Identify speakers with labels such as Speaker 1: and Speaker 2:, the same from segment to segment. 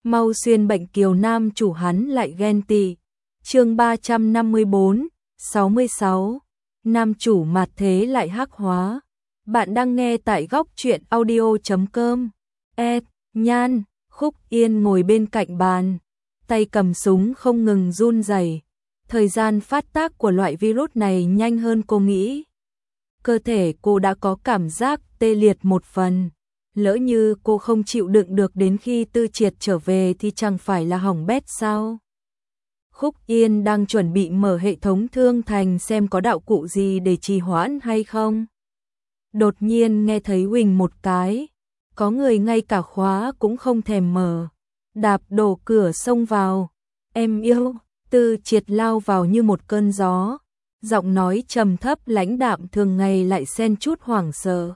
Speaker 1: mau xuyên bệnh kiều nam chủ hắn lại ghen tị. Chương 354, 66. Nam chủ mạt thế lại hắc hóa. Bạn đang nghe tại góc truyện audio.com. Nhan, Khúc Yên ngồi bên cạnh bàn, tay cầm súng không ngừng run rẩy. Thời gian phát tác của loại virus này nhanh hơn cô nghĩ. Cơ thể cô đã có cảm giác tê liệt một phần. Lỡ như cô không chịu đựng được đến khi Tư Triệt trở về thì chẳng phải là hỏng bét sao? Khúc Yên đang chuẩn bị mở hệ thống thương thành xem có đạo cụ gì để trì hoãn hay không. Đột nhiên nghe thấy huỳnh một cái, có người ngay cả khóa cũng không thèm mở, đạp đổ cửa xông vào. Em yêu, Tư Triệt lao vào như một cơn gió, giọng nói trầm thấp lãnh đạm thường ngày lại xen chút hoảng sợ.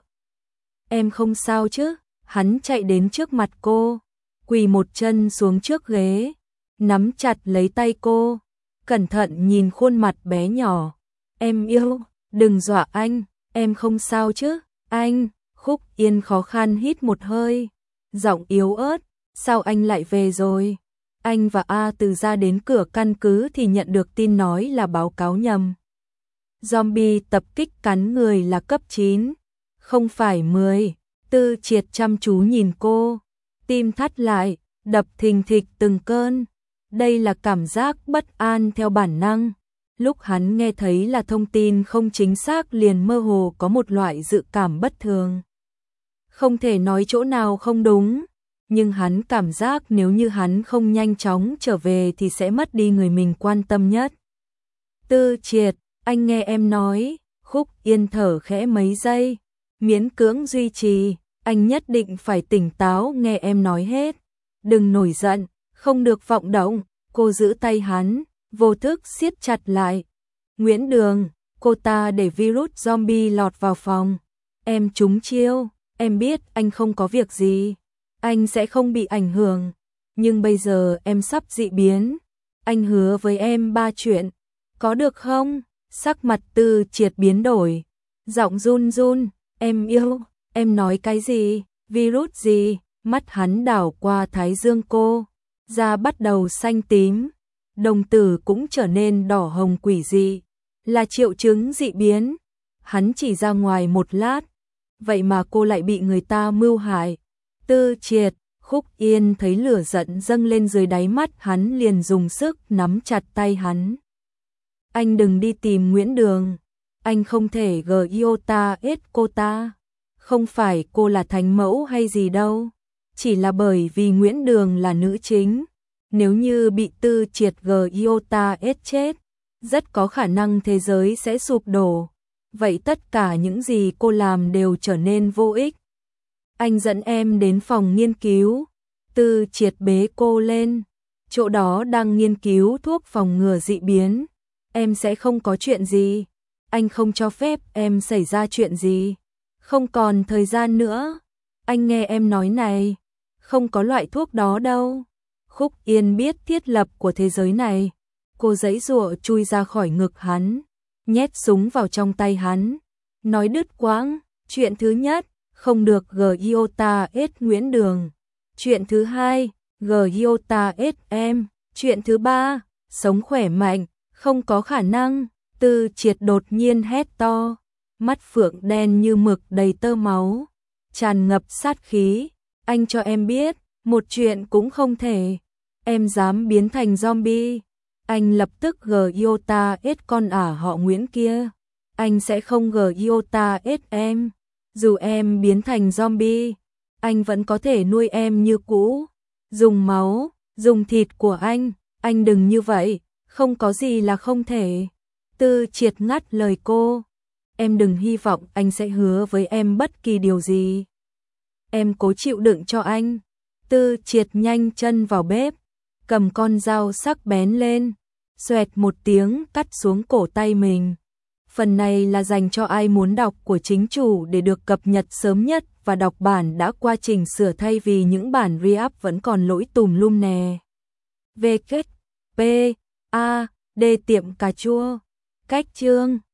Speaker 1: Em không sao chứ? Hắn chạy đến trước mặt cô, quỳ một chân xuống trước ghế, nắm chặt lấy tay cô, cẩn thận nhìn khuôn mặt bé nhỏ. Em yêu, đừng dọa anh, em không sao chứ? Anh, Khúc Yên khó khăn hít một hơi, giọng yếu ớt, sao anh lại về rồi? Anh và A Từ ra đến cửa căn cứ thì nhận được tin nói là báo cáo nhầm. Zombie tập kích cắn người là cấp 9, không phải 10. Tư Triệt chăm chú nhìn cô, tim thắt lại, đập thình thịch từng cơn. Đây là cảm giác bất an theo bản năng. Lúc hắn nghe thấy là thông tin không chính xác liền mơ hồ có một loại dự cảm bất thường. Không thể nói chỗ nào không đúng, nhưng hắn cảm giác nếu như hắn không nhanh chóng trở về thì sẽ mất đi người mình quan tâm nhất. Tư Triệt, anh nghe em nói. Khúc Yên thở khẽ mấy giây, miễn cưỡng duy trì. Anh nhất định phải tỉnh táo nghe em nói hết. Đừng nổi giận, không được vọng động. Cô giữ tay hắn, vô thức siết chặt lại. Nguyễn Đường, cô ta để virus zombie lọt vào phòng. Em trúng chiêu, em biết anh không có việc gì. Anh sẽ không bị ảnh hưởng. Nhưng bây giờ em sắp dị biến. Anh hứa với em 3 chuyện. Có được không? Sắc mặt Tư Triệt biến đổi. Giọng run run, em yêu. Em nói cái gì? Virus gì? Mắt hắn đảo qua thái dương cô, da bắt đầu xanh tím, đồng tử cũng trở nên đỏ hồng quỷ dị, là triệu chứng dị biến. Hắn chỉ ra ngoài một lát, vậy mà cô lại bị người ta mưu hại. Tư Triệt, Khúc Yên thấy lửa giận dâng lên dưới đáy mắt hắn liền dùng sức nắm chặt tay hắn. Anh đừng đi tìm Nguyễn Đường, anh không thể iota cô ta. Không phải cô là thánh mẫu hay gì đâu, chỉ là bởi vì Nguyễn Đường là nữ chính. Nếu như bị Tư Triệt iota chết, rất có khả năng thế giới sẽ sụp đổ. Vậy tất cả những gì cô làm đều trở nên vô ích. Anh dẫn em đến phòng nghiên cứu. Tư Triệt bế cô lên, chỗ đó đang nghiên cứu thuốc phòng ngừa dị biến. Em sẽ không có chuyện gì, anh không cho phép em xảy ra chuyện gì. Không còn thời gian nữa. Anh nghe em nói này, không có loại thuốc đó đâu. Khúc Yên biết thiết lập của thế giới này. Cô giãy giụa chui ra khỏi ngực hắn, nhét súng vào trong tay hắn, nói đứt quãng. Chuyện thứ nhất, không được iota Nguyễn Đường. Chuyện thứ hai, iota em. Chuyện thứ ba, sống khỏe mạnh, không có khả năng. Tư Triệt đột nhiên hét to, mắt phượng đen như mực đầy tơ máu, tràn ngập sát khí. Anh cho em biết, một chuyện cũng không thể. Em dám biến thành zombie, anh lập tức iota con ả họ Nguyễn kia. Anh sẽ không iota em. Dù em biến thành zombie, anh vẫn có thể nuôi em như cũ. Dùng máu, dùng thịt của anh đừng như vậy, không có gì là không thể. Tư Triệt ngắt lời cô. Em đừng hy vọng anh sẽ hứa với em bất kỳ điều gì. Em cố chịu đựng cho anh. Tư Triệt nhanh chân vào bếp, cầm con dao sắc bén lên, xoẹt một tiếng cắt xuống cổ tay mình. Phần này là dành cho ai muốn đọc của chính chủ để được cập nhật sớm nhất và đọc bản đã qua chỉnh sửa thay vì những bản re-up vẫn còn lỗi tùm lum nè. V kết P A D tiệm cà chua. Cách chương